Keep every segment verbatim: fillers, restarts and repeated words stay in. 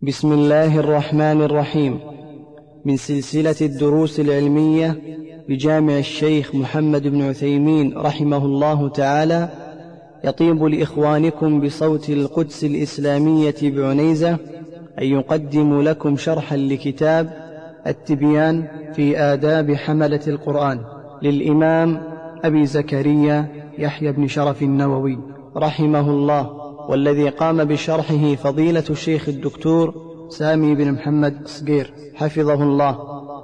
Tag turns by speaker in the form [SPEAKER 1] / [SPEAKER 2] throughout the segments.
[SPEAKER 1] بسم الله الرحمن الرحيم. من سلسلة الدروس العلمية بجامع الشيخ محمد بن عثيمين رحمه الله تعالى، يطيب لإخوانكم بصوت القدس الإسلامية بعنيزة أن يقدم لكم شرحا لكتاب التبيان في آداب حملة القرآن للإمام أبي زكريا يحيى بن شرف النووي رحمه الله، والذي قام بشرحه فضيلة الشيخ الدكتور سامي بن محمد صقير حفظه الله.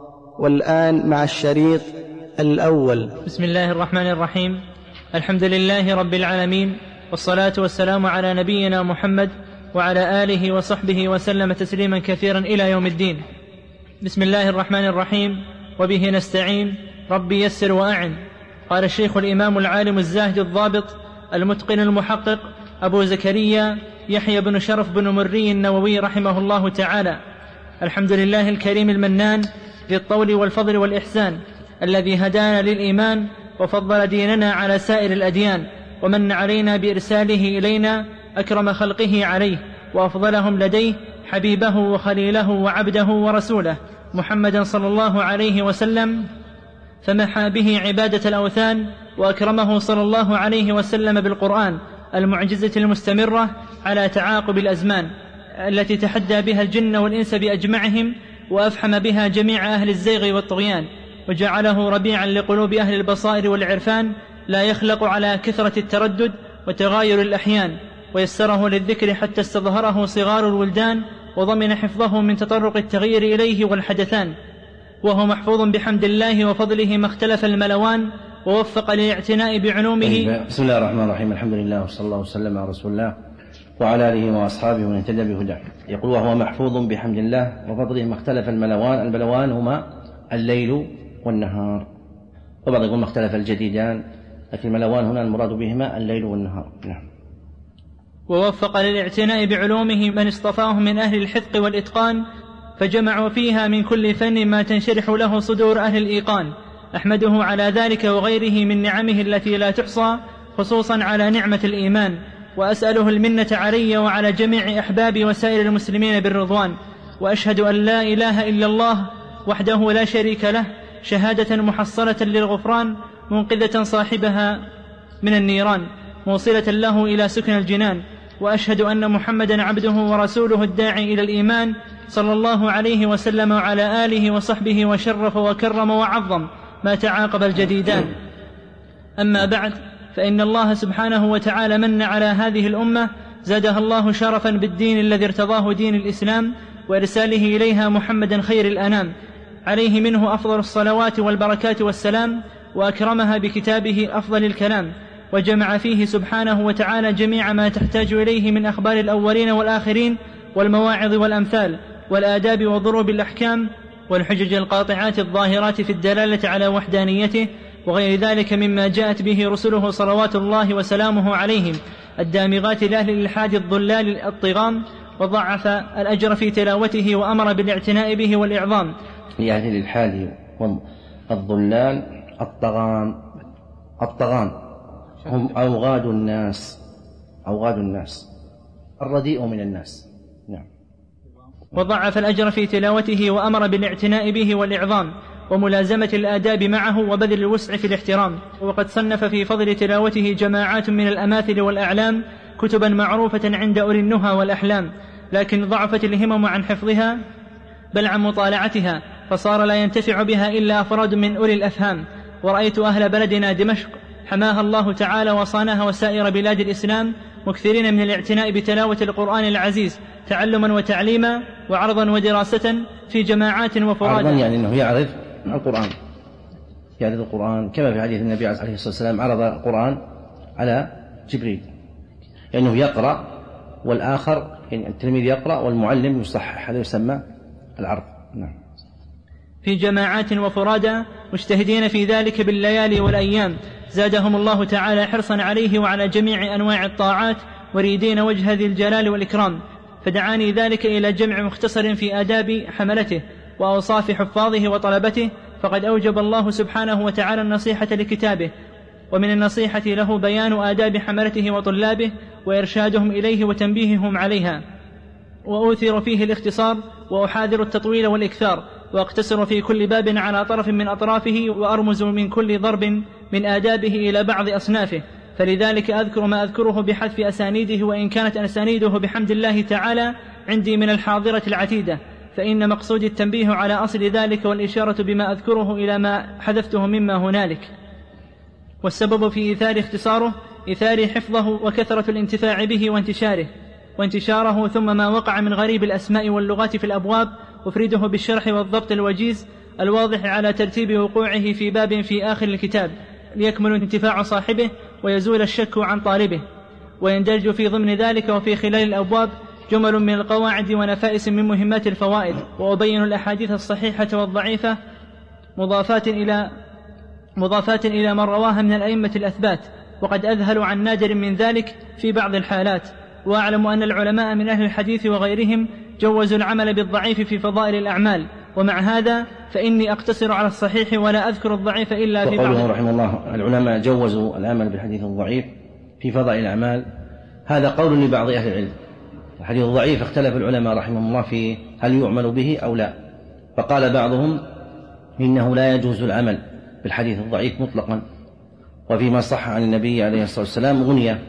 [SPEAKER 1] والآن مع الشريط الأول.
[SPEAKER 2] بسم الله الرحمن الرحيم. الحمد لله رب العالمين، والصلاة والسلام على نبينا محمد وعلى آله وصحبه وسلم تسليما كثيرا إلى يوم الدين. بسم الله الرحمن الرحيم، وبه نستعين، ربي يسر وأعن. قال الشيخ الإمام العالم الزاهد الضابط المتقن المحقق أبو زكريا يحيى بن شرف بن مري النووي رحمه الله تعالى: الحمد لله الكريم المنان ذي الطول والفضل والإحسان، الذي هدانا للإيمان وفضل ديننا على سائر الأديان، ومن علينا بإرساله إلينا أكرم خلقه عليه وأفضلهم لديه، حبيبه وخليله وعبده ورسوله محمدا صلى الله عليه وسلم، فمحى به عبادة الأوثان، وأكرمه صلى الله عليه وسلم بالقرآن المعجزة المستمرة على تعاقب الأزمان، التي تحدى بها الجن والإنس بأجمعهم، وأفحم بها جميع أهل الزيغ والطغيان، وجعله ربيعا لقلوب أهل البصائر والعرفان، لا يخلق على كثرة التردد وتغاير الأحيان، ويسره للذكر حتى استظهره صغار الولدان، وضمن حفظه من تطرق التغيير إليه والحدثان، وهو محفوظ بحمد الله وفضله ما اختلف الملوان، ووفق للاعتناء بعلومه.
[SPEAKER 3] بسم الله الرحمن الرحيم. الحمد لله وصلى الله وسلم على رسول الله وعلى آله وأصحابه ومن اهتدى بهداه. يقول: وهو محفوظ بحمد الله وفضله ما اختلف الملوان. الملوان هما الليل والنهار، وبعض يقول ما اختلف الجديدان، لكن الملوان هنا المراد بهما الليل والنهار. نعم.
[SPEAKER 2] ووفق للاعتناء بعلومه من اصطفاهم من أهل الحذق والإتقان، فجمعوا فيها من كل فن ما تنشرح له صدور أهل الإيقان. أحمده على ذلك وغيره من نعمه التي لا تحصى، خصوصا على نعمة الإيمان، وأسأله المنة علي وعلى جميع أحبابي وسائر المسلمين بالرضوان. وأشهد أن لا إله إلا الله وحده لا شريك له، شهادة محصلة للغفران، منقذة صاحبها من النيران، موصلة له إلى سكن الجنان. وأشهد أن محمدا عبده ورسوله الداعي إلى الإيمان، صلى الله عليه وسلم وعلى آله وصحبه وشرف وكرم وعظم ما تعاقب الجديدان. أما بعد، فإن الله سبحانه وتعالى من على هذه الأمة، زادها الله شرفا بالدين الذي ارتضاه دين الإسلام، وإرساله إليها محمدا خير الأنام، عليه منه أفضل الصلوات والبركات والسلام، وأكرمها بكتابه أفضل الكلام، وجمع فيه سبحانه وتعالى جميع ما تحتاج إليه من أخبار الأولين والآخرين، والمواعظ والأمثال، والآداب وضروب الأحكام، والحجج القاطعات الظاهرات في الدلالة على وحدانيته، وغير ذلك مما جاءت به رسله صلوات الله وسلامه عليهم، الدامغات لأهل الإلحاد الضلال الطغام، وضعف الأجر في تلاوته، وأمر بالاعتناء به والإعظام.
[SPEAKER 3] لأهل الإلحاد الضلال الطغام الطغام هم أوغاد الناس أوغاد الناس الرديء من الناس. نعم.
[SPEAKER 2] وضعف الأجر في تلاوته، وأمر بالاعتناء به والإعظام، وملازمة الآداب معه، وبذل الوسع في الاحترام. وقد صنف في فضل تلاوته جماعات من الأماثل والأعلام كتبا معروفة عند أولي النهى والأحلام، لكن ضعفت الهمم عن حفظها بل عن مطالعتها، فصار لا ينتفع بها إلا أفراد من أولي الأفهام. ورأيت أهل بلدنا دمشق حماها الله تعالى وصانها وسائر بلاد الإسلام مكثرين من الاعتناء بتلاوة القرآن العزيز، تعلما وتعليما وعرضا ودراسة في جماعات وفرادا.
[SPEAKER 3] عرضا يعني أنه يعرض القرآن يعرض القرآن كما في حديث النبي عليه الصلاة والسلام: عرض القرآن على جبريل، لأنه يعني يقرأ والآخر يعني التلميذ يقرأ والمعلم يصحح، هذا يسمى العرض. نعم.
[SPEAKER 2] في جماعات وفرادا مجتهدين في ذلك بالليالي والأيام، زادهم الله تعالى حرصا عليه وعلى جميع أنواع الطاعات، وريدين وجه ذي الجلال والإكرام. فدعاني ذلك إلى جمع مختصر في آداب حملته وأوصاف حفاظه وطلبته، فقد أوجب الله سبحانه وتعالى النصيحة لكتابه، ومن النصيحة له بيان آداب حملته وطلابه، وإرشادهم إليه وتنبيههم عليها. وأوثر فيه الاختصار وأحاذر التطويل والإكثار، وأقتصر في كل باب على طرف من أطرافه، وأرمز من كل ضرب من آدابه إلى بعض أصنافه، فلذلك أذكر ما أذكره بحذف أسانيده، وإن كانت أسانيده بحمد الله تعالى عندي من الحاضرة العتيدة، فإن مقصود التنبيه على أصل ذلك والإشارة بما أذكره إلى ما حذفته مما هنالك. والسبب في إيثار اختصاره إيثار حفظه وكثرة الانتفاع به وانتشاره وانتشاره ثم ما وقع من غريب الأسماء واللغات في الأبواب أفرده بالشرح والضبط الوجيز الواضح على ترتيب وقوعه في باب في آخر الكتاب، ليكمل انتفاع صاحبه ويزول الشك عن طالبه. ويندرج في ضمن ذلك وفي خلال الأبواب جمل من القواعد ونفائس من مهمات الفوائد، وأبين الأحاديث الصحيحة والضعيفة مضافات إلى مضافات إلى من رواها من الأئمة الأثبات، وقد أذهل عن نادر من ذلك في بعض الحالات. وأعلم أن العلماء من أهل الحديث وغيرهم جوزوا العمل بالضعيف في فضائل الأعمال، ومع هذا فإني أقتصر على الصحيح ولا أذكر الضعيف إلا في بعض.
[SPEAKER 3] وقوله رحمه الله العلماء جوزوا العمل بالحديث الضعيف في فضائل الأعمال، هذا قول لبعض أهل العلم. الحديث الضعيف اختلف العلماء رحمهم الله في هل يعمل به أو لا، فقال بعضهم إنه لا يجوز العمل بالحديث الضعيف مطلقا، وفيما صح عن النبي عليه الصلاة والسلام غنية،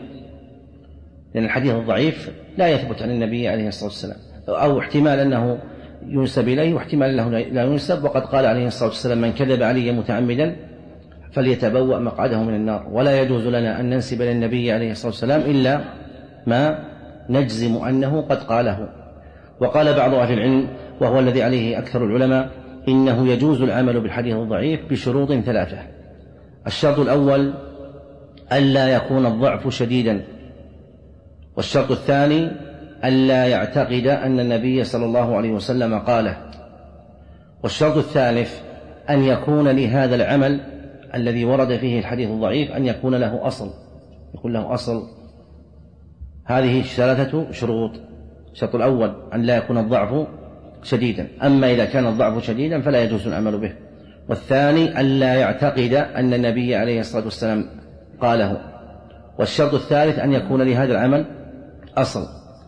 [SPEAKER 3] لأن الحديث الضعيف لا يثبت عن النبي عليه الصلاة والسلام، أو احتمال أنه ينسب إليه واحتمال أنه لا ينسب، وقد قال عليه الصلاة والسلام من كذب علي متعمدا فليتبوأ مقعده من النار. ولا يجوز لنا أن ننسب إلى النبي عليه الصلاة والسلام إلا ما نجزم أنه قد قاله. وقال بعض أهل العلم وهو الذي عليه أكثر العلماء إنه يجوز العمل بالحديث الضعيف بشروط ثلاثة. الشرط الأول ألا يكون الضعف شديدا، والشرط الثاني ألا يعتقد أن النبي صلى الله عليه وسلم قاله، والشرط الثالث أن يكون لهذا العمل الذي ورد فيه الحديث الضعيف أن يكون له أصل، يكون له أصل. هذه ثلاثة شروط. الشرط الأول أن لا يكون الضعف شديدا، أما إذا كان الضعف شديدا فلا يجوز العمل به. والثاني أن لا يعتقد أن النبي عليه الصلاة والسلام قاله. والشرط الثالث أن يكون لهذا العمل أصل،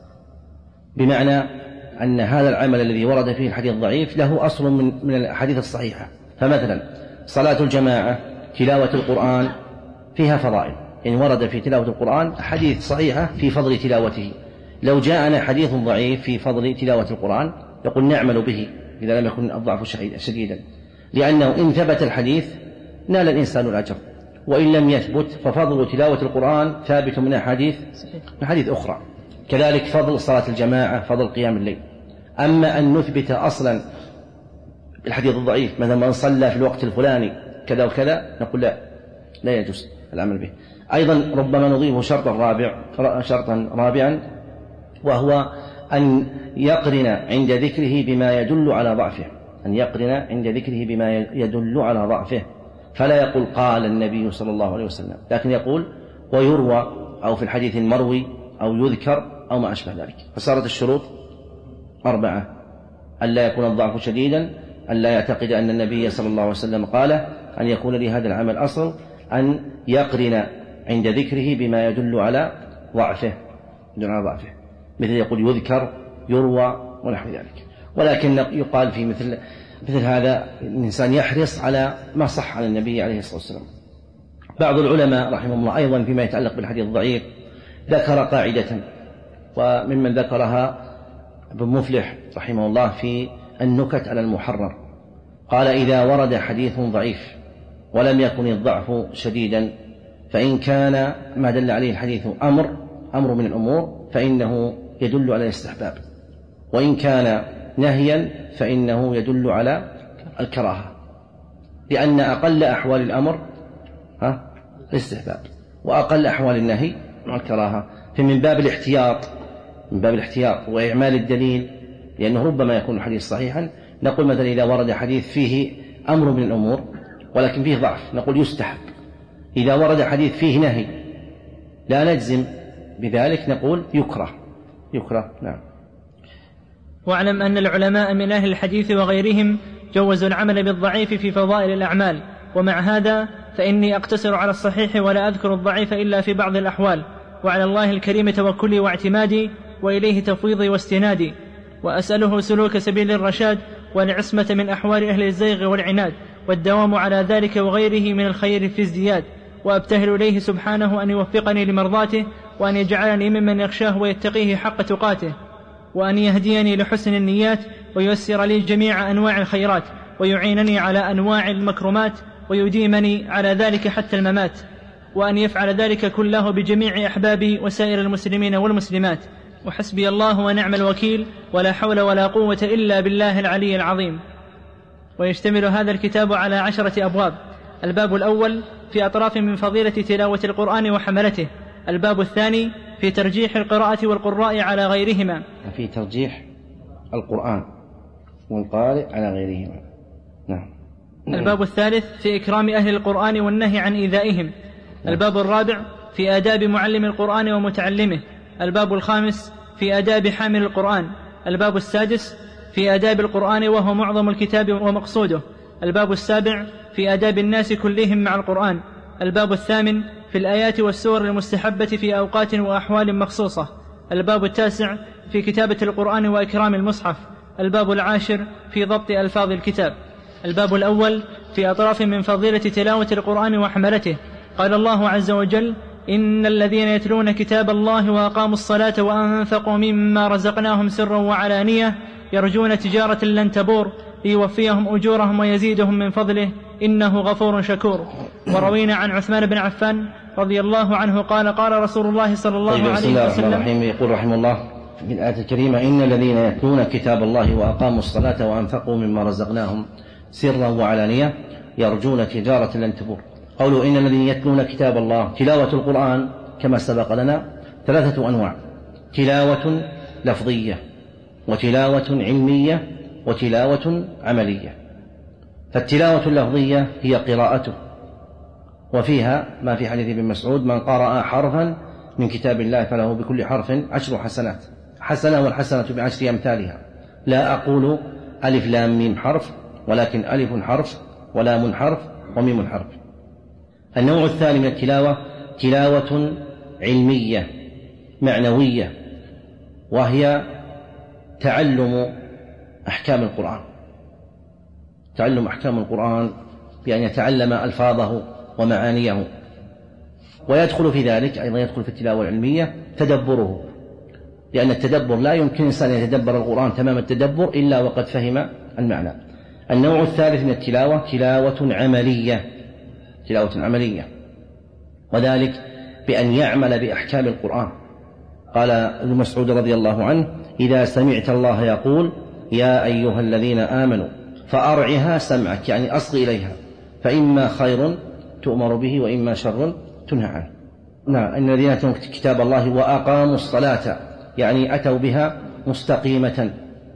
[SPEAKER 3] بمعنى أن هذا العمل الذي ورد فيه الحديث الضعيف له أصل من من الأحاديث الصحيحة. فمثلا صلاة الجماعة، تلاوة القرآن فيها فضائل، يعني ورد في تلاوة القرآن حديث صحيحة في فضل تلاوته. لو جاءنا حديث ضعيف في فضل تلاوة القرآن يقول نعمل به إذا لم يكن الضعف شديدا، لأنه إن ثبت الحديث نال الإنسان الأجر، وإن لم يثبت ففضل تلاوة القرآن ثابت من أحاديث من حديث أخرى. كذلك فضل صلاة الجماعة، فضل قيام الليل. أما أن نثبت أصلا الحديث الضعيف مثلا من صلى في الوقت الفلاني كذا وكذا نقول لا لا يجوز العمل به. أيضا ربما نضيف شرطا رابع شرطا رابعا وهو أن يقرن عند ذكره بما يدل على ضعفه، أن يقرن عند ذكره بما يدل على ضعفه، فلا يقول قال النبي صلى الله عليه وسلم، لكن يقول ويروى أو في الحديث المروي أو يذكر أو ما أشبه ذلك. فصارت الشروط أربعة: أن لا يكون الضعف شديدا، أن لا يعتقد أن النبي صلى الله عليه وسلم قاله، أن يكون لهذا العمل أصل، أن يقرن عند ذكره بما يدل على ضعفه يدل على ضعفه مثل يقول يذكر يروى ونحو ذلك. ولكن يقال في مثل مثل هذا الإنسان يحرص على ما صح عن النبي عليه الصلاة والسلام. بعض العلماء رحمه الله أيضا فيما يتعلق بالحديث الضعيف ذكر قاعدة، وممن ذكرها ابن مفلح رحمه الله في النكت على المحرر، قال إذا ورد حديث ضعيف ولم يكن الضعف شديدا فإن كان ما دل عليه الحديث أمر أمر من الأمور فإنه يدل على الاستحباب، وإن كان نهيا فإنه يدل على الكراهة، لأن أقل أحوال الأمر ها الاستحباب وأقل أحوال النهي الكراهة. فمن باب الاحتياط من باب الاحتياط وإعمال الدليل، لأنه ربما يكون الحديث صحيحا، نقول مثلا إذا ورد حديث فيه أمر من الأمور ولكن فيه ضعف نقول يستحب. إذا ورد حديث فيه نهي لا نجزم بذلك نقول يكره يكره نعم.
[SPEAKER 2] واعلم أن العلماء من أهل الحديث وغيرهم جوزوا العمل بالضعيف في فضائل الأعمال، ومع هذا فإني أقتصر على الصحيح ولا أذكر الضعيف إلا في بعض الأحوال، وعلى الله الكريم توكلي واعتمادي، وإليه تفويضي واستنادي، وأسأله سلوك سبيل الرشاد والعصمة من أحوال أهل الزيغ والعناد، والدوام على ذلك وغيره من الخير في ازدياد، وأبتهل إليه سبحانه أن يوفقني لمرضاته، وأن يجعلني ممن يخشاه ويتقيه حق تقاته، وأن يهديني لحسن النيات، وييسر لي جميع أنواع الخيرات، ويعينني على أنواع المكرمات، ويديمني على ذلك حتى الممات، وأن يفعل ذلك كله بجميع أحبابي وسائر المسلمين والمسلمات. وحسبي الله ونعم الوكيل، ولا حول ولا قوة إلا بالله العلي العظيم. ويشتمل هذا الكتاب على عشرة أبواب. الباب الأول في أطراف من فضيلة تلاوة القرآن وحملته. الباب الثاني في ترجيح القراءة والقراء على غيرهما.
[SPEAKER 3] في ترجيح القرآن والقارئ على غيرهما. نعم.
[SPEAKER 2] الباب الثالث في إكرام أهل القرآن والنهي عن إيذائهم. الباب الرابع في آداب معلم القرآن ومتعلمه. الباب الخامس في آداب حامل القرآن. الباب السادس في آداب القرآن وهو معظم الكتاب ومقصوده. الباب السابع في آداب الناس كلهم مع القرآن. الباب الثامن في الآيات والسور المستحبة في أوقات وأحوال مخصوصة. الباب التاسع في كتابة القرآن وإكرام المصحف. الباب العاشر في ضبط ألفاظ الكتاب. الباب الأول في أطراف من فضيلة تلاوة القرآن وحملته. قال الله عز وجل: إن الذين يتلون كتاب الله وأقاموا الصلاة وأنفقوا مما رزقناهم سرا وعلانية يرجون تجارة لن تبور ليوفيهم أجورهم ويزيدهم من فضله إنه غفور شكور. وروينا عن عثمان بن عفان رضي الله عنه قال: قال رسول الله صلى الله
[SPEAKER 3] طيب
[SPEAKER 2] عليه وسلم.
[SPEAKER 3] الرحيم. يقول رحمه الله في الآية الكريمة: إن الذين يتلون كتاب الله وأقاموا الصلاة وأنفقوا مما رزقناهم سرا وعلانية يرجون تجارة لن تبور. قوله إن الذين يتلون كتاب الله، تلاوة القرآن كما سبق لنا ثلاثة أنواع: تلاوة لفظية، وتلاوة علمية، وتلاوة عملية. فالتلاوة اللفظية هي قراءته، وفيها ما في حديث ابن مسعود: من قرأ حرفا من كتاب الله فله بكل حرف عشر حسنات. حسنة والحسنة بعشر أمثالها. لا أقول ألف لام ميم حرف، ولكن ألف حرف ولام حرف وميم حرف. النوع الثاني من التلاوة تلاوة علمية معنوية، وهي تعلم أحكام القرآن. تعلم أحكام القرآن بأن يتعلم ألفاظه ومعانيه. ويدخل في ذلك أيضا، يدخل في التلاوة العلمية تدبره، لأن التدبر لا يمكن إنسان يتدبر القرآن تمام التدبر إلا وقد فهم المعنى. النوع الثالث من التلاوة تلاوة عملية، تلاوة عملية، وذلك بأن يعمل بأحكام القرآن. قال ابن مسعود رضي الله عنه: إذا سمعت الله يقول يا أيها الذين آمنوا فأرعها سمعك، يعني أصغ إليها، فإما خير تؤمر به وإما شر تنهى عنه. نعم. إن الذين يتلون كتاب الله وأقاموا الصلاة، يعني أتوا بها مستقيمة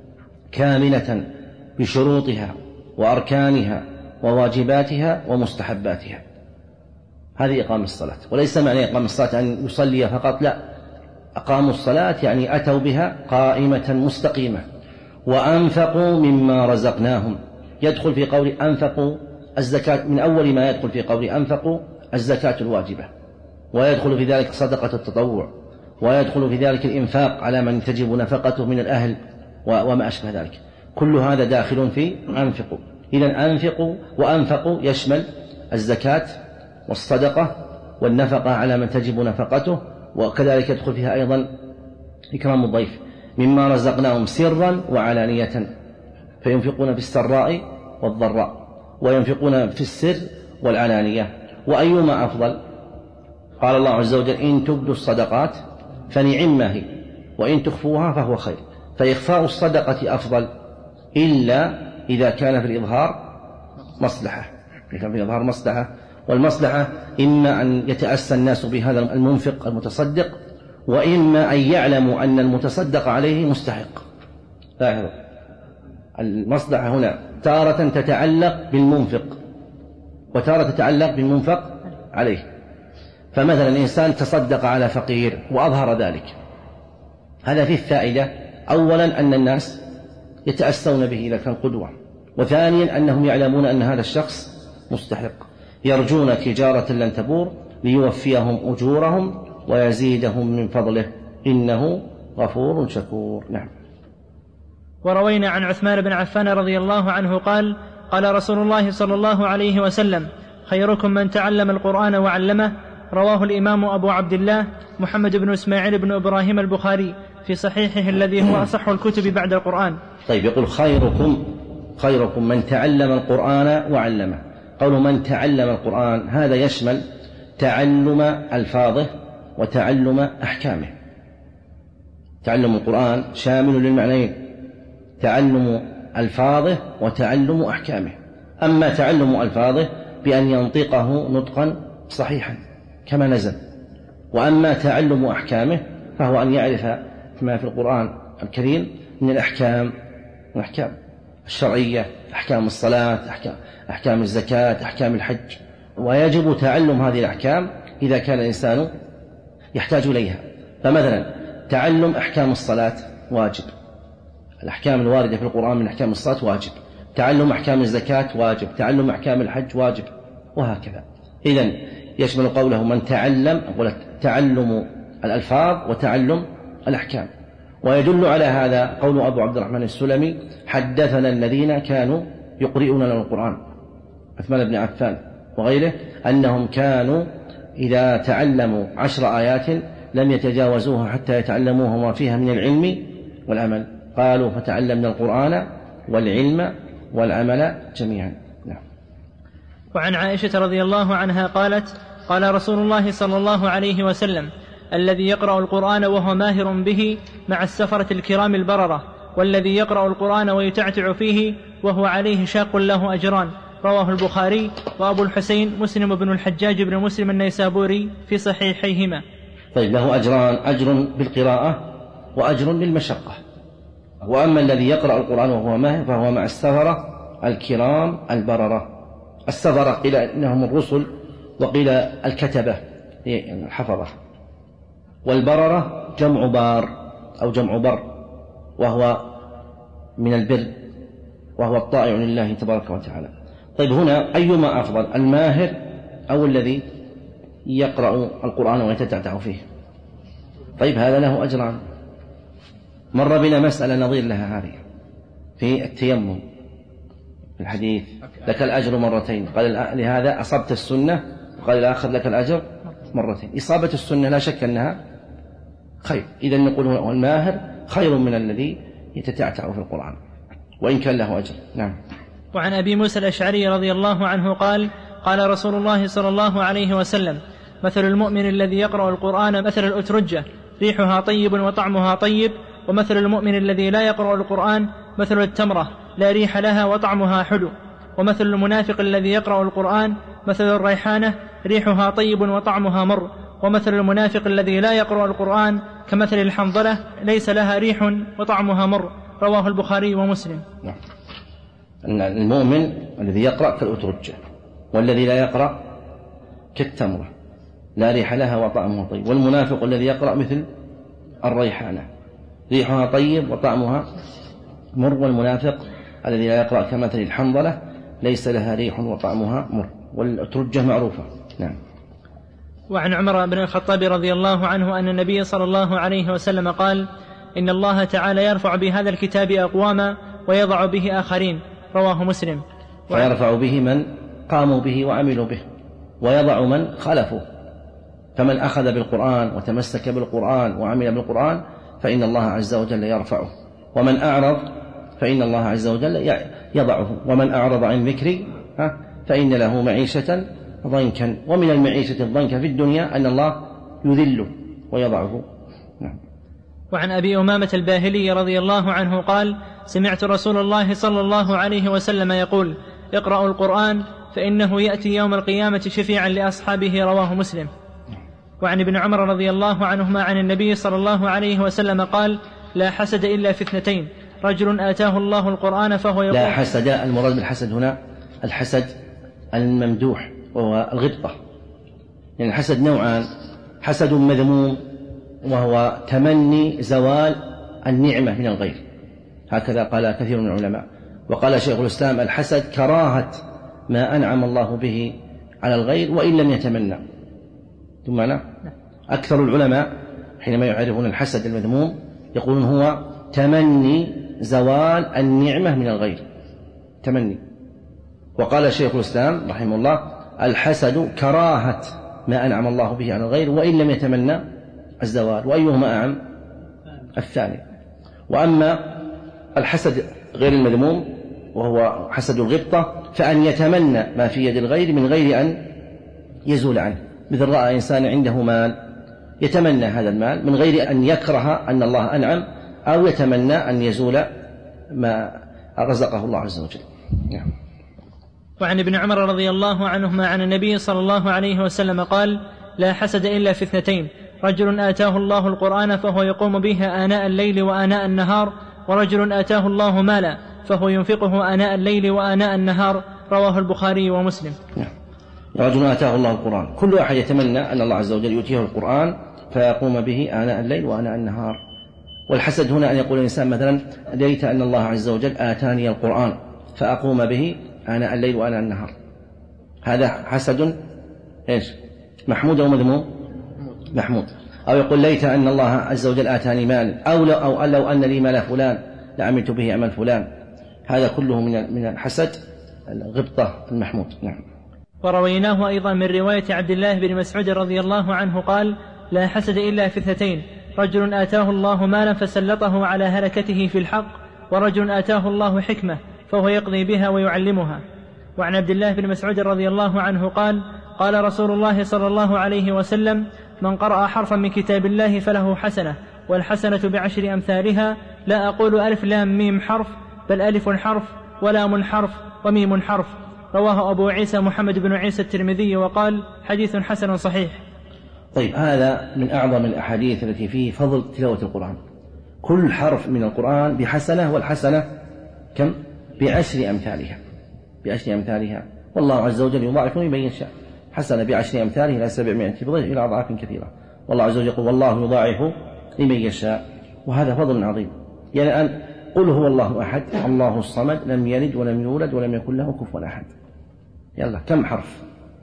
[SPEAKER 3] كاملة بشروطها وأركانها وواجباتها ومستحباتها. هذه إقام الصلاة. وليس معنى إقام الصلاة أن يصلي فقط، لا، أقاموا الصلاة يعني أتوا بها قائمة مستقيمة. وأنفقوا مما رزقناهم، يدخل في قول أنفقوا الزكاة، من أول ما يدخل في قول أنفقوا الزكاة الواجبة، ويدخل في ذلك صدقة التطوع، ويدخل في ذلك الإنفاق على من تجب نفقته من الأهل وما أشبه ذلك. كل هذا داخل في أنفقوا. إذن أنفقوا وأنفقوا يشمل الزكاة والصدقة والنفقة على من تجب نفقته، وكذلك يدخل فيها أيضا إكرام الضيف. مما رزقناهم سرا وعلانية، فينفقون في السراء والضراء، وينفقون في السر والعلانية. وأيما أفضل؟ قال الله عز وجل: إن تبدوا الصدقات فنعما هي، وإن تخفوها فهو خير. فإخفاء الصدقة أفضل، إلا إذا كان في الإظهار مصلحة. إذا كان في الإظهار مصلحة، والمصلحة إما أن يتأسى الناس بهذا المنفق المتصدق، وإما أن يعلموا أن المتصدق عليه مستحق. لاحظوا، المصلحة هنا تارة تتعلق بالمنفق، وتارة تتعلق بالمنفق عليه. فمثلا إنسان تصدق على فقير وأظهر ذلك، هذا فيه فائدة: أولا أن الناس يتأسون به إذا كان قدوة، وثانيا أنهم يعلمون أن هذا الشخص مستحق. يرجون تجارة لن تبور ليوفيهم أجورهم ويزيدهم من فضله إنه غفور شكور. نعم.
[SPEAKER 2] وروينا عن عثمان بن عفان رضي الله عنه قال قال رسول الله صلى الله عليه وسلم خيركم من تعلم القرآن وعلمه. رواه الإمام أبو عبد الله محمد بن إسماعيل بن إبراهيم البخاري في صحيحه الذي هو أصح الكتب بعد القرآن.
[SPEAKER 3] طيب، يقول خيركم خيركم من تعلم القرآن وعلمه. قول من تعلم القرآن هذا يشمل تعلم ألفاظه وتعلم أحكامه. تعلم القرآن شامل للمعنيين، تعلم ألفاظه وتعلم أحكامه. أما تعلم ألفاظه بأن ينطقه نطقا صحيحا كما نزل، وأما تعلم أحكامه فهو أن يعرف ما في القرآن الكريم من الأحكام الأحكام الشرعية، أحكام الصلاة، أحكام, أحكام الزكاة، أحكام الحج. ويجب تعلم هذه الأحكام إذا كان الإنسان يحتاج إليها. فمثلا تعلم أحكام الصلاة واجب، الأحكام الواردة في القرآن من أحكام الصلاة واجب، تعلم أحكام الزكاة واجب، تعلم أحكام الحج واجب، وهكذا. إذن يشمل قوله من تعلم تعلم الألفاظ وتعلم الأحكام. ويدل على هذا قول أبو عبد الرحمن السلمي حدثنا الذين كانوا يقرؤون لنا القرآن، عثمان بن عفان وغيره، أنهم كانوا إذا تعلموا عشر آيات لم يتجاوزوها حتى يتعلموها ما فيها من العلم والعمل. قالوا فتعلمنا القرآن والعلم والعمل جميعا. نعم.
[SPEAKER 2] وعن عائشة رضي الله عنها قالت قال رسول الله صلى الله عليه وسلم الذي يقرأ القرآن وهو ماهر به مع السفرة الكرام البررة، والذي يقرأ القرآن ويتعتع فيه وهو عليه شاق له أجران. رواه البخاري وأبو الحسين مسلم بن الحجاج بن مسلم النيسابوري في صحيحيهما.
[SPEAKER 3] طيب، له أجران، أجر بالقراءة وأجر للمشقة. وأما الذي يقرأ القرآن وهو ماهر فهو مع السفرة الكرام البررة. السفرة قيل إنهم الرسل وقيل الكتبة الحفظة، والبررة جمع بار أو جمع بر، وهو من البر وهو الطائع لله تبارك وتعالى. طيب، هنا أيما أفضل، الماهر أو الذي يقرأ القرآن ويتتعتع فيه؟ طيب، هذا له أجران. مر بنا مسألة نظير لها هذه في التيمم في الحديث لك الأجر مرتين، قال لهذا أصبت السنة، وقال الآخر لك الأجر مرتين. إصابة السنة لا شك أنها خير، إذا نقول الماهر خير من الذي يتتعتع في القرآن وإن كان له أجر. نعم.
[SPEAKER 2] وعن أبي موسى الأشعري رضي الله عنه قال قال رسول الله صلى الله عليه وسلم مثل المؤمن الذي يقرأ القرآن مثل الأترجة ريحها طيب وطعمها طيب، ومثل المؤمن الذي لا يقرأ القرآن مثل التمرة لا ريح لها وطعمها حلو، ومثل المنافق الذي يقرأ القرآن مثل الريحانة ريحها طيب وطعمها مر، ومثل المنافق الذي لا يقرأ القرآن كمثل الحنظلة ليس لها ريح وطعمها مر. رواه البخاري ومسلم.
[SPEAKER 3] نعم. المؤمن الذي يقرأ كالأترجة، والذي لا يقرأ كالتمرة لا ريح لها وطعمها طيب، والمنافق الذي يقرأ مثل الريحانة ريحها طيب وطعمها مر، والمنافق الذي لا يقرأ كمثل الحنظلة ليس لها ريح وطعمها مر، والأترجة معروفة. نعم.
[SPEAKER 2] وعن عمر بن الخطاب رضي الله عنه أن النبي صلى الله عليه وسلم قال إن الله تعالى يرفع بهذا الكتاب أقواما ويضع به آخرين. رواه مسلم.
[SPEAKER 3] فيرفع به من قاموا به وعملوا به، ويضع من خالفوا. فمن أخذ بالقرآن وتمسك بالقرآن وعمل بالقرآن فإن الله عز وجل يرفعه، ومن أعرض فإن الله عز وجل يضعه. ومن أعرض عن ذكري فإن له معيشة ضنكا، ومن المعيشة الضنكا في الدنيا أن الله يذله ويضعه. نعم.
[SPEAKER 2] وعن أبي أمامة الباهلي رضي الله عنه قال سمعت رسول الله صلى الله عليه وسلم يقول اقرأوا القرآن فإنه يأتي يوم القيامة شفيعا لأصحابه. رواه مسلم. وعن ابن عمر رضي الله عنهما عن النبي صلى الله عليه وسلم قال لا حسد إلا في اثنتين رجل آتاه الله القرآن فهو يقول.
[SPEAKER 3] لا حسد، المراد بالحسد هنا الحسد الممدوح وهو الغبطة، يعني الحسد نوعان، حسد مذموم وهو تمني زوال النعمة من الغير، هكذا قال كثير من العلماء. وقال شيخ الإسلام الحسد كراهة ما أنعم الله به على الغير وإن لم يتمنى. ثم أكثر العلماء حينما يعرفون الحسد المذموم يقولون هو تمني زوال النعمة من الغير، تمني. وقال شيخ الإسلام رحمه الله: الحسد كراهة ما أنعم الله به على الغير وإن لم يتمنى الزوال، وأيهما أعم؟ الثاني. وأما الحسد غير المذموم وهو حسد الغبطة فأن يتمنى ما في يد الغير من غير أن يزول عنه، مثل رأى إنسان عنده مال يتمنى هذا المال من غير أن يكره أن الله أنعم، أو يتمنى أن يزول ما رزقه الله عز وجل. نعم.
[SPEAKER 2] وعن ابن عمر رضي الله عنهما عن النبي صلى الله عليه وسلم قال: لا حسد إلا في اثنتين: رجل آتاه الله القرآن فهو يقوم به آناء الليل وآناء النهار، ورجل آتاه الله مالا فهو ينفقه آناء الليل وآناء النهار. رواه البخاري ومسلم.
[SPEAKER 3] رجل آتاه الله القرآن، كل أحد يتمنى أن الله عز وجل يؤتيه القرآن فيقوم به آناء الليل وآناء النهار. والحسد هنا أن يقول الإنسان مثلا: ليت أن الله عز وجل آتاني القرآن فأقوم به آناء الليل وآناء النهار. هذا حسد إيش؟ محمود أو مذموم؟ محمود. أو يقول: ليت أن الله عز وجل آتاني مال، أو لو, أو لو أن لي مال فلان لعملت به عمل فلان. هذا كله من من الحسد الغبطة المحمود. نعم.
[SPEAKER 2] ورويناه أيضا من رواية عبد الله بن مسعود رضي الله عنه قال: لا حسد إلا في اثنتين: رجل آتاه الله مالا فسلطه على هلكته في الحق، ورجل آتاه الله حكمة فهو يقضي بها ويعلمها. وعن عبد الله بن مسعود رضي الله عنه قال: قال رسول الله صلى الله عليه وسلم: من قرأ حرفا من كتاب الله فله حسنة، والحسنة بعشر أمثالها، لا أقول ألف لام ميم حرف، بل ألف حرف ولام حرف وميم حرف. رواه أبو عيسى محمد بن عيسى الترمذي وقال: حديث حسن صحيح.
[SPEAKER 3] طيب، هذا من أعظم الأحاديث التي فيه فضل تلاوة القرآن. كل حرف من القرآن بحسنة، والحسنة كم؟ بعشر أمثالها، بعشر أمثالها. والله عز وجل يضاعف لمن يشاء، حسنة بعشر أمثالها إلى سبعمائة ضعف إلى أضعاف كثيرة. والله عز وجل يقول: والله يضاعف لمن يشاء، وهذا فضل عظيم. يعني أن قل هو الله أحد الله الصمد لم يلد ولم يولد ولم يكن له كفوا أحد. يلا، كم حرف؟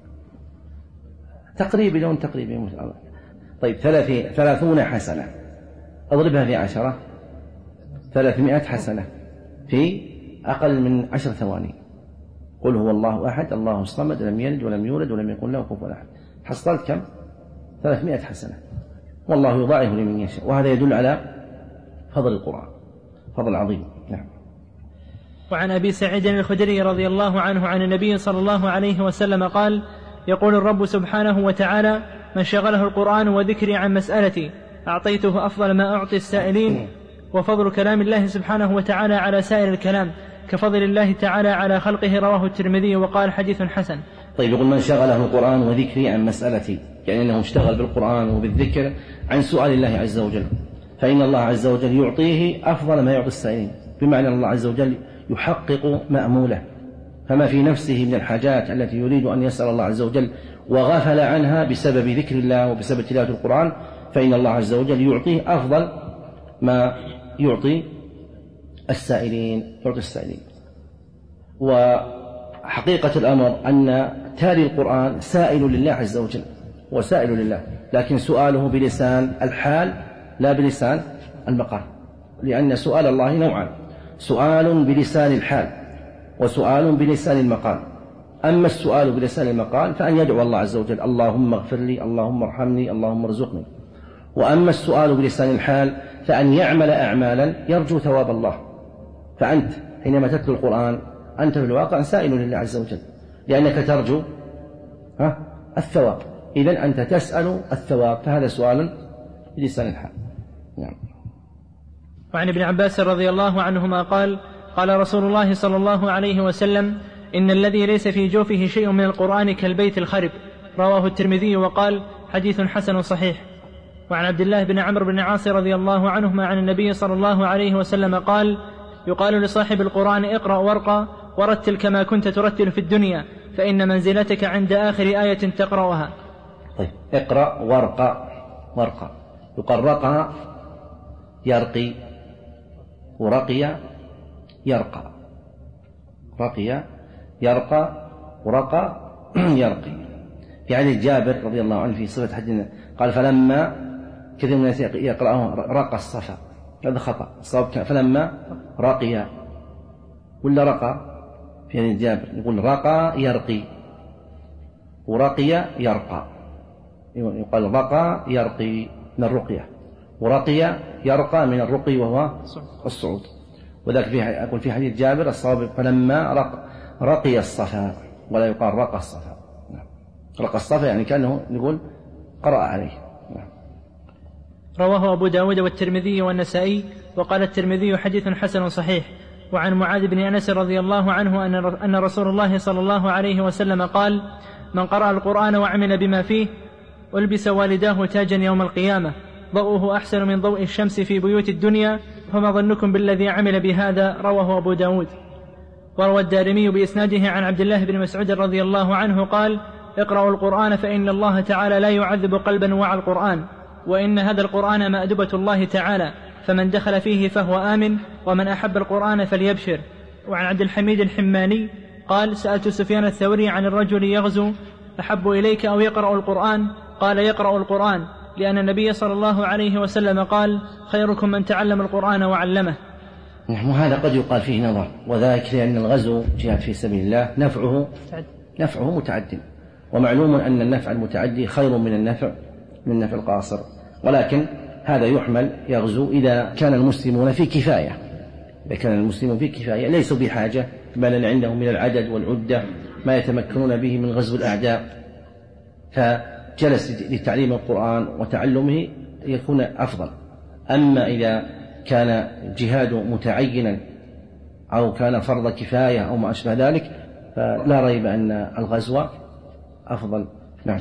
[SPEAKER 3] تقريبا لون تقريبا. طيب، ثلاثون حسنة أضربها في عشرة، ثلاثمائة حسنة في أقل من عشر ثواني. قل هو الله أحد الله الصمد لم يلد ولم يولد ولم يكن له كفوا أحد. حصلت كم؟ ثلاثمائة حسنة. والله يضاعف لمن يشاء، وهذا يدل على فضل القرآن، فضل عظيم. نعم.
[SPEAKER 2] وعن أبي سعيد الخدري رضي الله عنه عن النبي صلى الله عليه وسلم قال: يقول الرب سبحانه وتعالى: من شغله القرآن وذكري عن مسألتي أعطيته أفضل ما أعطي السائلين. وفضل كلام الله سبحانه وتعالى على سائر الكلام كفضل الله تعالى على خلقه. رواه الترمذي وقال: حديث حسن.
[SPEAKER 3] طيب، يقول: من شغله القرآن وذكري عن مسألتي، يعني أنه اشتغل بالقرآن وبالذكر عن سؤال الله عز وجل، فإن الله عز وجل يعطيه أفضل ما يعطي السائلين، بمعنى الله عز وجل يحقق مأموله. فما في نفسه من الحاجات التي يريد أن يسأل الله عز وجل وغفل عنها بسبب ذكر الله وبسبب تلاوة القرآن، فإن الله عز وجل يعطيه أفضل ما يعطي السائلين يعطي السائلين. وحقيقة الأمر أن تالي القرآن سائل لله عز وجل، وسائل لله، لكن سؤاله بلسان الحال لا بلسان المقال، لأن سؤال الله نوعان: سؤال بلسان الحال وسؤال بلسان المقال. أما السؤال بلسان المقال فأن يدعو الله عز وجل: اللهم اغفر لي، اللهم ارحمني، اللهم ارزقني. وأما السؤال بلسان الحال فأن يعمل أعمالا يرجو ثواب الله. فأنت حينما تتلو القرآن أنت في الواقع سائل لله عز وجل، لأنك ترجو ها الثواب، إذن أنت تسأل الثواب، فهذا سؤال بلسان الحال. نعم.
[SPEAKER 2] وعن ابن عباس رضي الله عنهما قال: قال رسول الله صلى الله عليه وسلم: إن الذي ليس في جوفه شيء من القرآن كالبيت الخرب. رواه الترمذي وقال: حديث حسن صحيح. وعن عبد الله بن عمرو بن عاص رضي الله عنهما عن النبي صلى الله عليه وسلم قال: يقال لصاحب القرآن: اقرأ وارقى ورتل كما كنت ترتل في الدنيا، فإن منزلتك عند آخر آية تقرأها.
[SPEAKER 3] طيب، اقرأ وارقى. وارقى يقال رقى يرقي، ورقي يرقى، رقي يرقى ورقى يرقي. في حديث جابر رضي الله عنه في صفة حديث قال: فلما كثير من الناس يقرأه رقى الصفا، هذا خطأ. الصواب كان فلما رقي ولا رقى في يعني جابر يقول رقى يرقي ورقي يرقى، يقال رقى يرقي من الرقية، ورقي يرقى من الرقي وهو الصعود. وذلك فيه أقول في حديث جابر الصواب فلما رق رقي الصفا، ولا يقال رقى الصفا. رقى الصفا يعني كأنه يقول قرأ عليه.
[SPEAKER 2] رواه أبو داود والترمذي والنسائي، وقال الترمذي حديث حسن صحيح. وعن معاذ بن أنس رضي الله عنه أن رسول الله صلى الله عليه وسلم قال: من قرأ القرآن وعمل بما فيه ألبس والداه تاجا يوم القيامة، ضوءه أحسن من ضوء الشمس في بيوت الدنيا، فما ظنكم بالذي عمل بهذا؟ رواه أبو داود. وروى الدارمي بإسناده عن عبد الله بن مسعود رضي الله عنه قال: اقرأوا القرآن فإن الله تعالى لا يعذب قلبا وعى القرآن، وإن هذا القرآن مأدبة الله تعالى، فمن دخل فيه فهو آمن، ومن أحب القرآن فليبشر. وعن عبد الحميد الحماني قال: سألت سفيان الثوري عن الرجل يغزو أحب إليك أو يقرأ القرآن؟ قال: يقرأ القرآن، لأن النبي صلى الله عليه وسلم قال: خيركم من تعلم القرآن وعلمه.
[SPEAKER 3] وهذا قد يقال فيه نظر، وذلك لأن الغزو جهاد في سبيل الله نفعه نفعه متعد، ومعلوم أن النفع المتعدي خير من النفع من النفع القاصر، ولكن هذا يحمل يغزو إذا كان المسلمون في كفاية، إذا كان المسلمون في كفاية ليسوا بحاجة بل عندهم من العدد والعدة ما يتمكنون به من غزو الأعداء، فجلس لتعليم القرآن وتعلمه يكون أفضل. أما إذا كان جهاد متعينا أو كان فرض كفاية أو ما أشبه ذلك فلا ريب أن الغزو أفضل. نعم.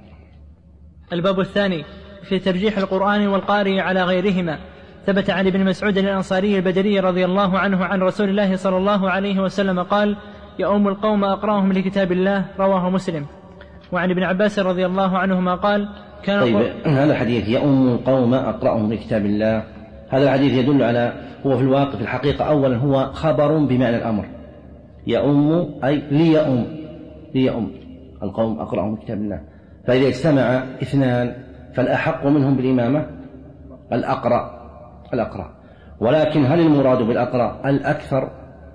[SPEAKER 2] الباب الثاني في ترجيح القرآن والقارئ على غيرهما. ثبت عن ابن مسعود الأنصاري البدري رضي الله عنه عن رسول الله صلى الله عليه وسلم قال: يؤم القوم أقرأهم لكتاب الله، رواه مسلم. وعن ابن عباس رضي الله عنهما قال: كان
[SPEAKER 3] طيب هذا الحديث يؤم القوم أقرأهم لكتاب الله، هذا الحديث يدل على هو في الواقع في الحقيقة أولا هو خبر بمعنى الأمر، يؤم أي ليؤم ليؤم القوم أقرأهم لكتاب الله، فإذا اجتمع اثنان فالأحق منهم بالإمامة الأقرأ الأقرأ ولكن هل المراد بالأقرأ الأكثر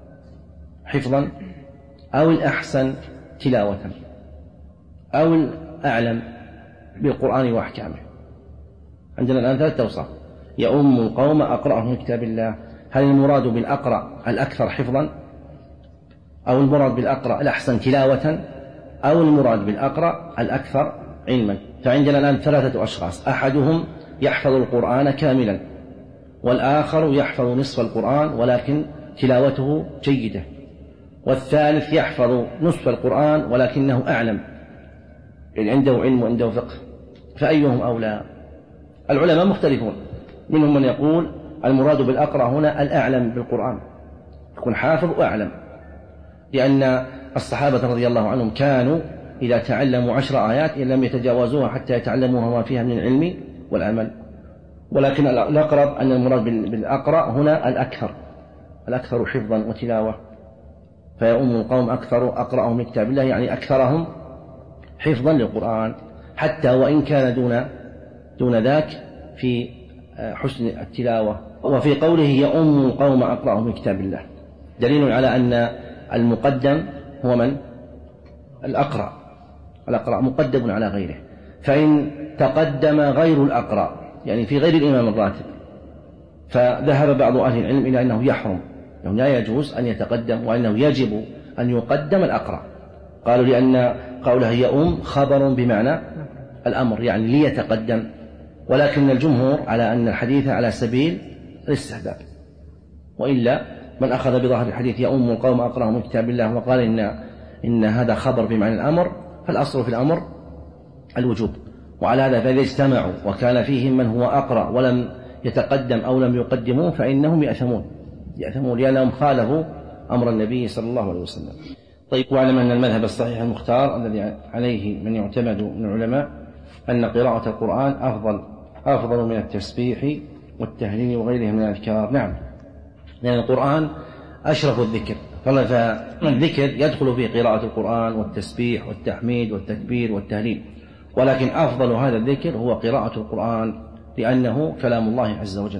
[SPEAKER 3] حفظا أو الأحسن تلاوة أو الأعلم بالقرآن وأحكامه؟ عندنا الآن ثلاثة أوصاف: يؤم القوم أقرأهم لكتاب الله، هل المراد بالأقرأ الأكثر حفظا أو المراد بالأقرأ الأحسن تلاوة أو المراد بالأقرأ الأكثر علما؟ فعندنا الآن ثلاثة أشخاص، أحدهم يحفظ القرآن كاملا، والآخر يحفظ نصف القرآن ولكن تلاوته جيدة، والثالث يحفظ نصف القرآن ولكنه أعلم، يعني عنده علم وعنده فقه، فأيهم أولى؟ العلماء مختلفون، منهم من يقول المراد بالأقرأ هنا الأعلم بالقرآن، يكون حافظ وأعلم، لأن الصحابة رضي الله عنهم كانوا إذا تعلموا عشر آيات لم يتجاوزوها حتى يتعلموها ما فيها من العلم والعمل، ولكن الأقرب أن المراد بالأقرأ هنا الأكثر الأكثر حفظا وتلاوة، فيؤم القوم أكثر أقرأهم لكتاب الله يعني أكثرهم حفظا للقرآن، حتى وإن كان دون دون ذاك في حسن التلاوة. وفي قوله يؤم القوم أقرأهم لكتاب الله دليل على أن المقدم هو من؟ الأقرأ الأقرأ مقدم على غيره، فإن تقدم غير الأقرأ يعني في غير الإمام الراتب فذهب بعض أهل العلم إلى أنه يحرم، أنه لا يجوز أن يتقدم وأنه يجب أن يقدم الأقرأ، قالوا لأن قوله يؤم خبر بمعنى الأمر يعني ليتقدم، ولكن الجمهور على أن الحديث على سبيل الاستحباب، وإلا من أخذ بظاهر الحديث يؤم القوم أقرأهم من كتاب الله وقال إن, إن هذا خبر بمعنى الأمر، فالأصل في الأمر الوجوب. وعلى هذا فإذا اجتمعوا وكان فيهم من هو أقرأ ولم يتقدم أو لم يقدموا فإنهم يأثمون يأثمون لأنهم خالفوا أمر النبي صلى الله عليه وسلم. طيب، واعلم أن المذهب الصحيح المختار الذي عليه من يعتمد من العلماء أن قراءة القرآن أفضل أفضل من التسبيح والتهليل وغيرهم من الأذكار. نعم، لأن القرآن أشرف الذكر، فالذكر يدخل فيه قراءة القرآن والتسبيح والتحميد والتكبير والتهليل، ولكن أفضل هذا الذكر هو قراءة القرآن لأنه كلام الله عز وجل،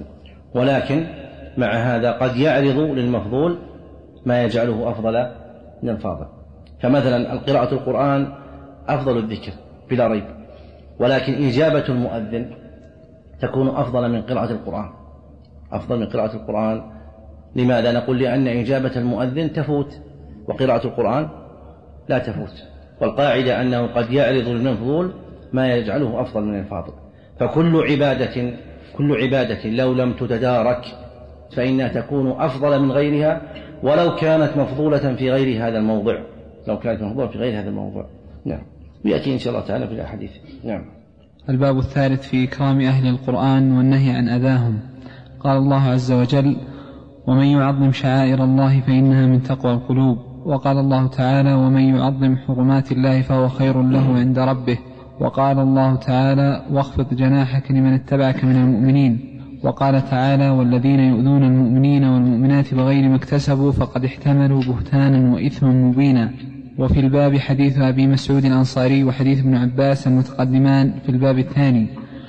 [SPEAKER 3] ولكن مع هذا قد يعرض للمفضول ما يجعله أفضل من الفاضل. فمثلا القراءة القرآن أفضل الذكر بلا ريب، ولكن إجابة المؤذن تكون أفضل من قراءة القرآن، أفضل من قراءة القرآن. لماذا؟ نقول لأن إجابة المؤذن تفوت وقراءة القرآن لا تفوت، والقاعدة أنه قد يعرض للمفضول ما يجعله أفضل من الفاضل. فكل عبادة كل عبادة لو لم تتدارك فإنها تكون أفضل من غيرها ولو كانت مفضولة في غير هذا الموضع، لو كانت مفضولة في غير هذا الموضع. نعم، ويأتي إن شاء الله تعالى في الأحاديث. نعم.
[SPEAKER 4] الباب الثالث في إكرام أهل القرآن والنهي عن أذاهم. قال الله عز وجل: ومن يعظم شعائر الله فإنها من تقوى القلوب. وقال الله تعالى: ومن يعظم حرمات الله فهو خير له عند ربه. وقال الله تعالى: واخفض جناحك لمن اتبعك من المؤمنين. وقال تعالى: والذين يؤذون المؤمنين والمؤمنات بغير ما اكتسبوا فقد احتملوا بهتانا وإثما مبينا. وفي الباب حديث أبي مسعود الأنصاري وحديث ابن عباس المتقدمان في الباب الثاني.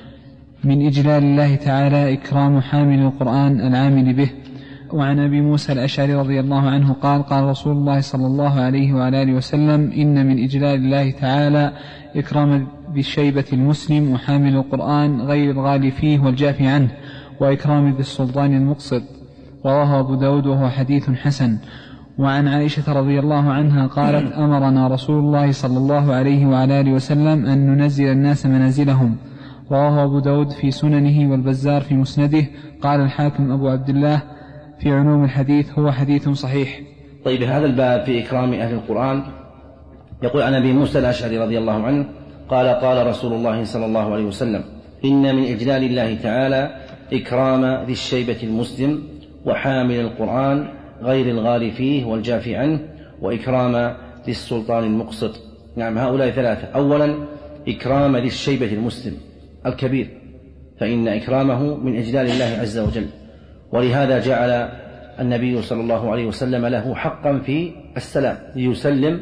[SPEAKER 4] من إجلال الله تعالى إكرام حامل القرآن العامل به. وعن أبي موسى الأشعري رضي الله عنه قال: قال رسول الله صلى الله عليه وعلى آله وسلم: إن من إجلال الله تعالى إكرام ذي الشيبة المسلم وحامل القرآن غير الغالي فيه والجافي عنه، وإكرام ذي السلطان المقسط. رواه أبو داود وهو حديث حسن. وعن عائشة رضي الله عنها قالت: أمرنا رسول الله صلى الله عليه وعلى آله وسلم أن ننزل الناس منازلهم. رواه أبو داود في سننه والبزار في مسنده. قال الحاكم أبو عبد الله في علوم الحديث: هو حديث صحيح.
[SPEAKER 3] طيب، هذا الباب في إكرام أهل القرآن يقول عن أبي موسى الأشعري رضي الله عنه قال: قال رسول الله صلى الله عليه وسلم: إن من إجلال الله تعالى إكرام ذي الشيبة المسلم وحامل القرآن غير الغالي فيه والجافي عنه، وإكرام ذي السلطان المقسط. نعم، هؤلاء ثلاثة. أولا إكرام ذي الشيبة المسلم الكبير، فإن إكرامه من إجلال الله عز وجل، ولهذا جعل النبي صلى الله عليه وسلم له حقا في السلام ليسلم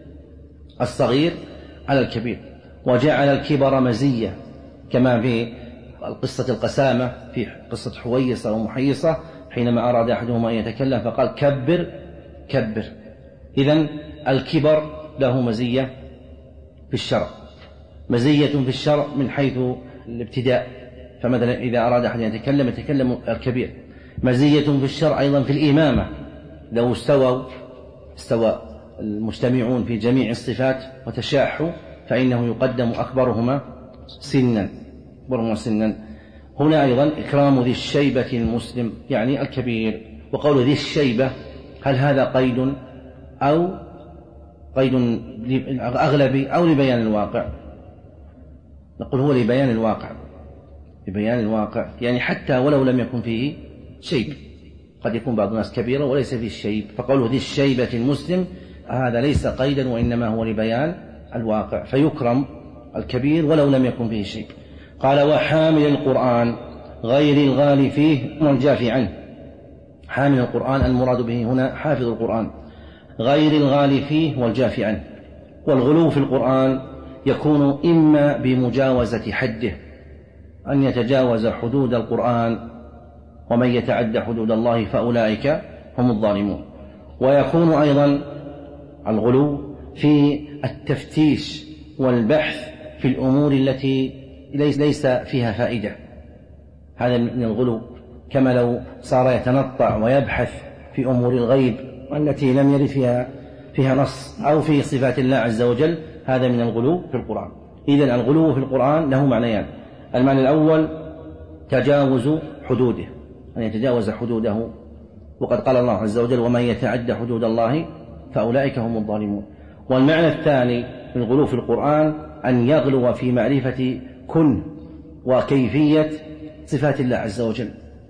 [SPEAKER 3] الصغير على الكبير، وجعل الكبر مزية كما في قصة القسامة في قصة حويصة ومحيصة حينما أراد أحدهما أن يتكلم فقال: كبر كبر. إذن الكبر له مزية في الشرع، مزية في الشرع من حيث الابتداء، فمثلا إذا أراد أحد أن يتكلم يتكلم الكبير. مزية في الشرع أيضا في الإمامة، لو استووا استوى المجتمعون في جميع الصفات وتشاحوا فإنه يقدم أكبرهما سنا أكبرهما سنا. هنا أيضا إكرام ذي الشيبة المسلم يعني الكبير. وقول ذي الشيبة هل هذا قيد أو قيد أغلبي أو لبيان الواقع؟ نقول هو لبيان الواقع، لبيان الواقع، يعني حتى ولو لم يكن فيه شيب، قد يكون بعض الناس كبيرا وليس فيه الشيب، فقوله ذي الشيبة المسلم هذا ليس قيدا وإنما هو لبيان الواقع، فيكرم الكبير ولو لم يكن فيه شيب. قال: وحامل القرآن غير الغالي فيه والجافي عنه. حامل القرآن المراد به هنا حافظ القرآن، غير الغالي فيه والجافي عنه. والغلو في القرآن يكون إما بمجاوزة حده، أن يتجاوز حدود القرآن، ومن يتعد حدود الله فأولئك هم الظالمون. ويكون أيضا الغلو في التفتيش والبحث في الأمور التي ليس فيها فائدة، هذا من الغلو، كما لو صار يتنطع ويبحث في أمور الغيب التي لم يرد فيها فيها نص، أو في صفات الله عز وجل، هذا من الغلو في القرآن. إذن الغلو في القرآن له معنيان: المعنى الأول تجاوز حدوده، أن يتجاوز حدوده، وقد قال الله عز وجل: ومن يتعد حدود الله فأولئك هم الظالمون. والمعنى الثاني من الغلو في القرآن أن يغلو في معرفة كن وكيفية صفات الله عز وجل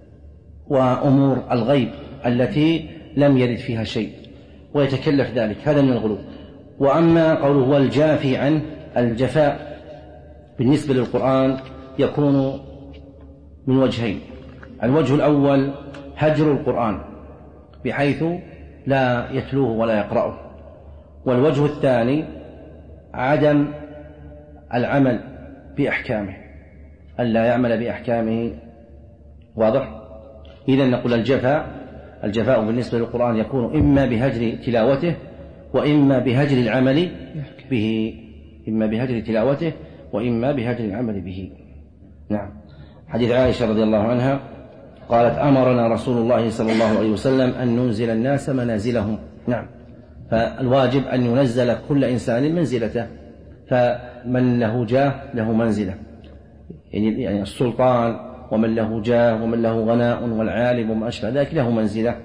[SPEAKER 3] وأمور الغيب التي لم يرد فيها شيء ويتكلف ذلك، هذا من الغلو. وأما قوله والجافي عنه، الجفاء بالنسبة للقرآن يكون من وجهين: الوجه الأول هجر القرآن بحيث لا يتلوه ولا يقرأه، والوجه الثاني عدم العمل بأحكامه، ألا يعمل بأحكامه. واضح؟ إذن نقول الجفاء الجفاء بالنسبة للقرآن يكون إما بهجر تلاوته وإما بهجر العمل به إما بهجر تلاوته وإما بهجر العمل به. نعم. حديث عائشة رضي الله عنها قالت أمرنا رسول الله صلى الله عليه وسلم أن ننزل الناس منازلهم. نعم. فالواجب أن ينزل كل إنسان منزلته، فمن له جاه له منزلة، يعني السلطان ومن له جاه ومن له غناء والعالم وما أشبه ذلك له منزلة،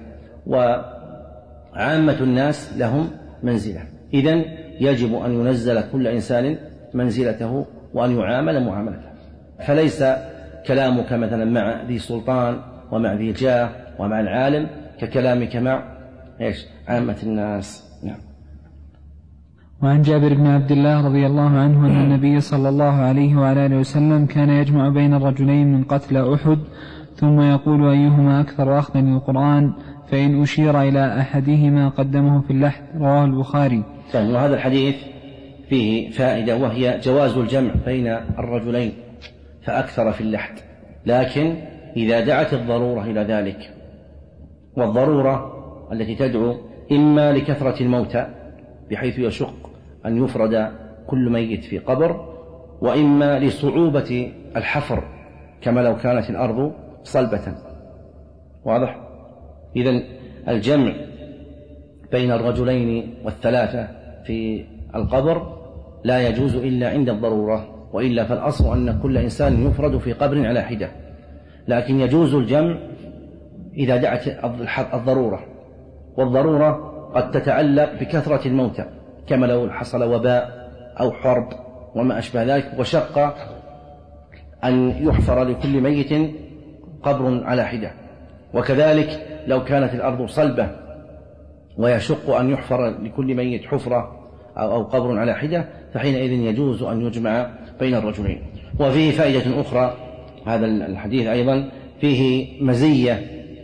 [SPEAKER 3] وعامة الناس لهم منزلة. إذن يجب أن ينزل كل إنسان منزلته وأن يعامل معاملته، فليس كلامك مثلا مع ذي سلطان ومع ذي جاه ومع العالم ككلامك مع إيش عامة الناس. نعم.
[SPEAKER 4] وعن جابر بن عبد الله رضي الله عنه أن النبي صلى الله عليه وعلى آله وسلم كان يجمع بين الرجلين من قتلى أحد ثم يقول أيهما أكثر أخذا للقرآن، فإن أشير إلى أحدهما قدمه في اللحد. رواه البخاري.
[SPEAKER 3] وهذا الحديث فيه فائدة، وهي جواز الجمع بين الرجلين فأكثر في اللحد، لكن إذا دعت الضرورة إلى ذلك، والضرورة التي تدعو إما لكثرة الموتى بحيث يشق أن يفرد كل ميت في قبر، وإما لصعوبة الحفر كما لو كانت الأرض صلبة. واضح؟ إذن الجمع بين الرجلين والثلاثة في القبر لا يجوز إلا عند الضرورة، وإلا فالأصل أن كل إنسان يفرد في قبر على حدة، لكن يجوز الجمع إذا دعت الضرورة، والضرورة قد تتعلق بكثرة الموتى كما لو حصل وباء أو حرب وما أشبه ذلك، وشق أن يحفر لكل ميت قبر على حدة. وكذلك لو كانت الأرض صلبة ويشق أن يحفر لكل ميت حفرة أو قبر على حدة، فحينئذ يجوز أن يجمع بين الرجلين. وفيه فائدة أخرى، هذا الحديث أيضا فيه مزية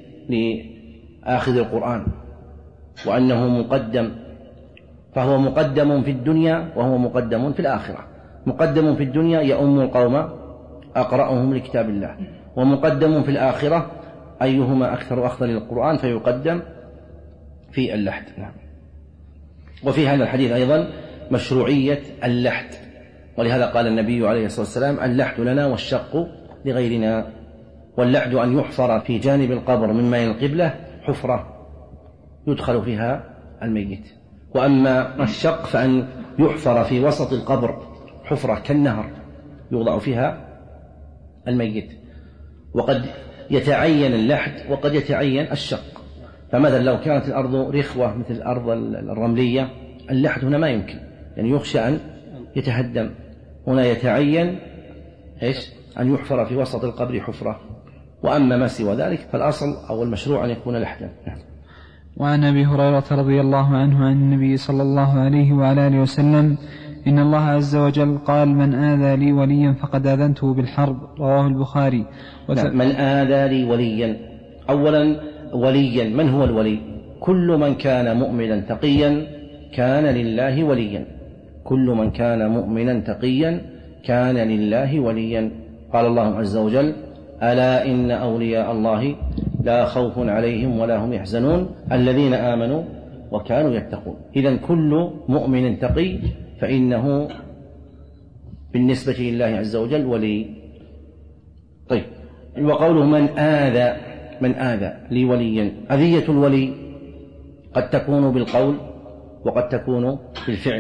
[SPEAKER 3] لآخذ القرآن، وأنه مقدم، فهو مقدم في الدنيا وهو مقدم في الآخرة. مقدم في الدنيا يؤم القوم أقرأهم لكتاب الله، ومقدم في الآخرة أيهما أكثر أخذا للقرآن فيقدم في اللحد. نعم. وفي هذا الحديث أيضا مشروعية اللحد، ولهذا قال النبي عليه الصلاة والسلام اللحد لنا والشق لغيرنا. واللحد أن يحفر في جانب القبر من ماء القبلة حفرة يدخل فيها الميت، وأما الشق فأن يحفر في وسط القبر حفرة كالنهر يوضع فيها الميت. وقد يتعين اللحد وقد يتعين الشق، فمثلا لو كانت الأرض رخوة مثل الأرض الرملية اللحد هنا ما يمكن، يعني يخشى أن يتهدم. هنا يتعين إيش أن يحفر في وسط القبر حفرة، وأما ما سوى ذلك فالأصل أو المشروع أن يكون لحدا.
[SPEAKER 4] وعن أبي هريرة رضي الله عنه عن النبي صلى الله عليه وعلى آله وسلم إن الله عز وجل قال من آذى لي وليا فقد آذنته بالحرب. رواه البخاري.
[SPEAKER 3] وت... من آذى لي وليا، أولا وليا من هو الولي؟ كل من كان مؤمنا تقيا كان لله وليا، كل من كان مؤمنا تقيا كان لله وليا. قال الله عز وجل ألا إن أولياء الله لا خوف عليهم ولا هم يحزنون الذين آمنوا وكانوا يتقون. إذن كل مؤمن تقي فإنه بالنسبة لله عز وجل ولي. طيب، وقوله من آذى، من آذى لي وليا، أذية الولي قد تكون بالقول وقد تكون بالفعل.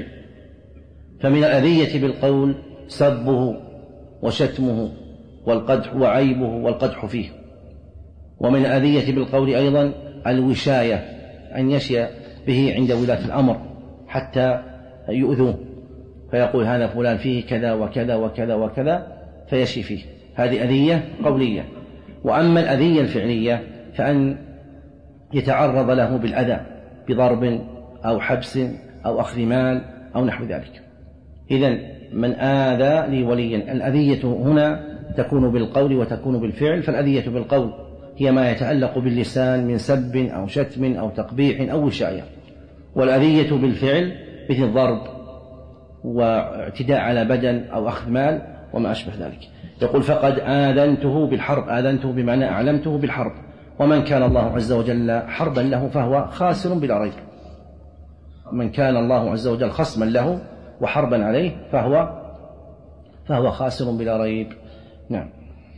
[SPEAKER 3] فمن الأذية بالقول سبه وشتمه والقدح وعيبه والقدح فيه، ومن الأذية بالقول أيضا الوشاية، أن يشي به عند ولاة الأمر حتى يؤذوه، فيقول هذا فلان فيه كذا وكذا وكذا وكذا فيشي فيه، هذه أذية قولية. وأما الأذية الفعلية فأن يتعرض له بالأذى بضرب أو حبس أو أخذ مال أو نحو ذلك. إذن من آذى لي وليا، الأذية هنا تكون بالقول وتكون بالفعل. فالأذية بالقول هي ما يتعلق باللسان من سب أو شتم أو تقبيح أو وشاية، والأذية بالفعل مثل ضرب واعتداء على بدن أو أخذ مال وما أشبه ذلك. يقول فقد آذنته بالحرب، آذنته بمعنى أعلمته بالحرب، ومن كان الله عز وجل حربا له فهو خاسر بلا ريب. من كان الله عز وجل خصما له وحربا عليه فهو فهو خاسر بلا ريب. نعم.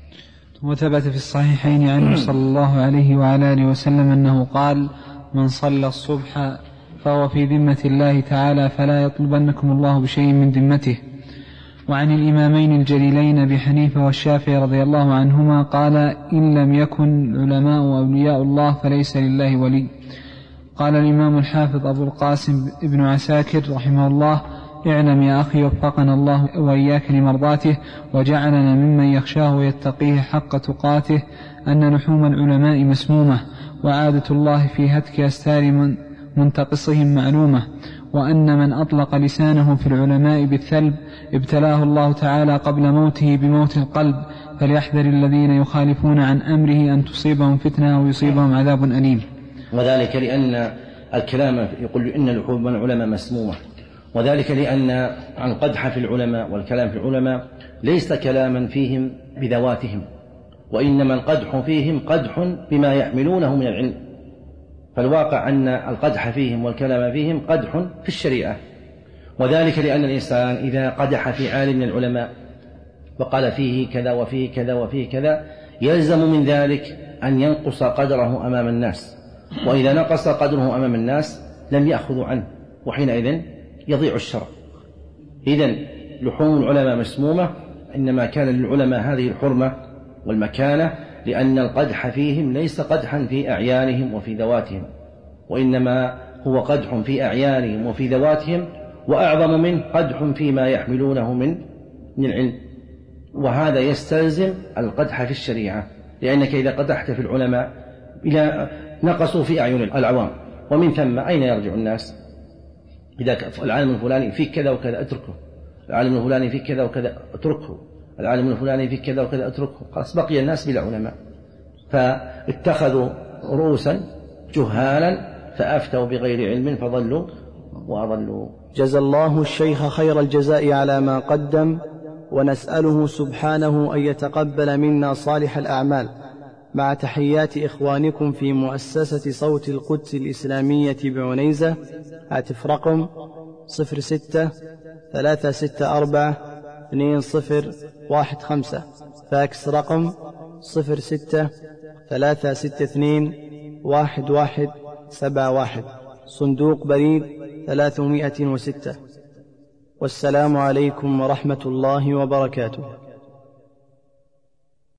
[SPEAKER 4] وثبت في الصحيحين عنه صلى الله عليه وعلى آله وسلم أنه قال: من صلى الصبح فهو في ذمة الله تعالى فلا يطلبنكم الله بشيء من ذمته. وعن الإمامين الجليلين أبي حنيفة والشافعي رضي الله عنهما قال: إن لم يكن العلماء وأولياء الله فليس لله ولي. قال الإمام الحافظ أبو القاسم ابن عساكر رحمه الله: اعلم يا أخي وفقنا الله وإياك لمرضاته وجعلنا ممن يخشاه ويتقيه حق تقاته أن لحوم العلماء مسمومة، وعادة الله في هتك أستار من منتقصهم معلومة، وأن من أطلق لسانه في العلماء بالثلب ابتلاه الله تعالى قبل موته بموت القلب، فليحذر الذين يخالفون عن أمره أن تصيبهم فتنة أو يصيبهم عذاب أليم.
[SPEAKER 3] وذلك لأن الكلام يقول إن لحوم العلماء مسمومة، وذلك لأن القدح في العلماء والكلام في العلماء ليس كلاما فيهم بذواتهم، وإنما القدح فيهم قدح بما يحملونه من العلم. فالواقع أن القدح فيهم والكلام فيهم قدح في الشريعة، وذلك لأن الإنسان إذا قدح في عالم من العلماء وقال فيه كذا وفيه كذا وفيه كذا يلزم من ذلك أن ينقص قدره أمام الناس، وإذا نقص قدره أمام الناس لم يأخذوا عنه، وحينئذ يضيع الشرع. إذن لحوم العلماء مسمومة، إنما كان للعلماء هذه الحرمة والمكانة لأن القدح فيهم ليس قدحا في أعيانهم وفي ذواتهم، وإنما هو قدح في أعيانهم وفي ذواتهم، وأعظم منه قدح فيما يحملونه من من العلم. وهذا يستلزم القدح في الشريعة، لأنك إذا قدحت في العلماء إلى نقصوا في أعين العوام، ومن ثم أين يرجع الناس؟ إذا العالم الفلاني فيه كذا وكذا اتركه، العالم الفلاني فيه كذا وكذا اتركه، العالم الفلاني فيه كذا وكذا اتركه، خلاص بقي الناس بلا علماء. فاتخذوا رؤوسا جهالا فأفتوا بغير علم فضلوا وأضلوا.
[SPEAKER 1] جزى الله الشيخ خير الجزاء على ما قدم، ونسأله سبحانه أن يتقبل منا صالح الأعمال، مع تحيات إخوانكم في مؤسسة صوت القدس الإسلامية بعنيزة. هاتف رقم صفر ستة ثلاثة ستة أربعة اثنين صفر واحد خمسة، فاكس رقم صفر ستة ثلاثة ستة اثنين واحد واحد سبعة واحد، صندوق بريد ثلاثمائة وستة. والسلام عليكم ورحمة الله وبركاته.